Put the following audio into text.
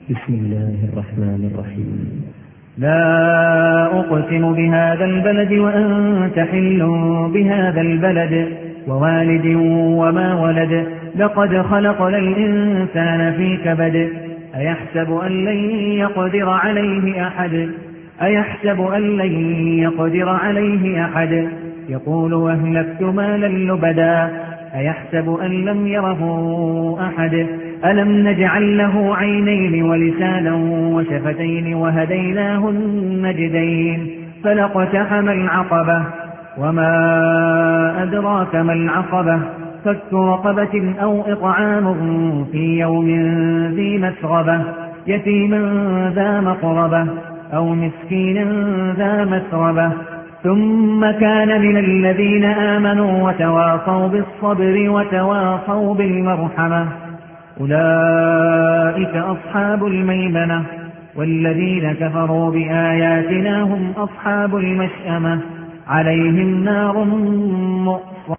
بسم الله الرحمن الرحيم. لا أقسم بهذا البلد وأنت حل بهذا البلد ووالد وما ولد لقد خلقنا الإنسان في كبد أيحسب أن لن يقدر عليه أحد يقول أهلكت مالا لبدا أيحسب أن لم يره أحد ألم نجعل له عينين ولسانا وشفتين وهديناه النجدين فلاقتحم العقبة وما أدراك ما العقبة فك رقبة أو إطعام في يوم ذي مسغبة يتيما ذا مقربة أو مسكينا ذا مسربة ثم كان من الذين آمنوا وتواصوا بالصبر وتواصوا بالمرحمة أولئك أصحاب الميمنة والذين كفروا بآياتنا هم أصحاب المشأمة عليهم نار مؤصدة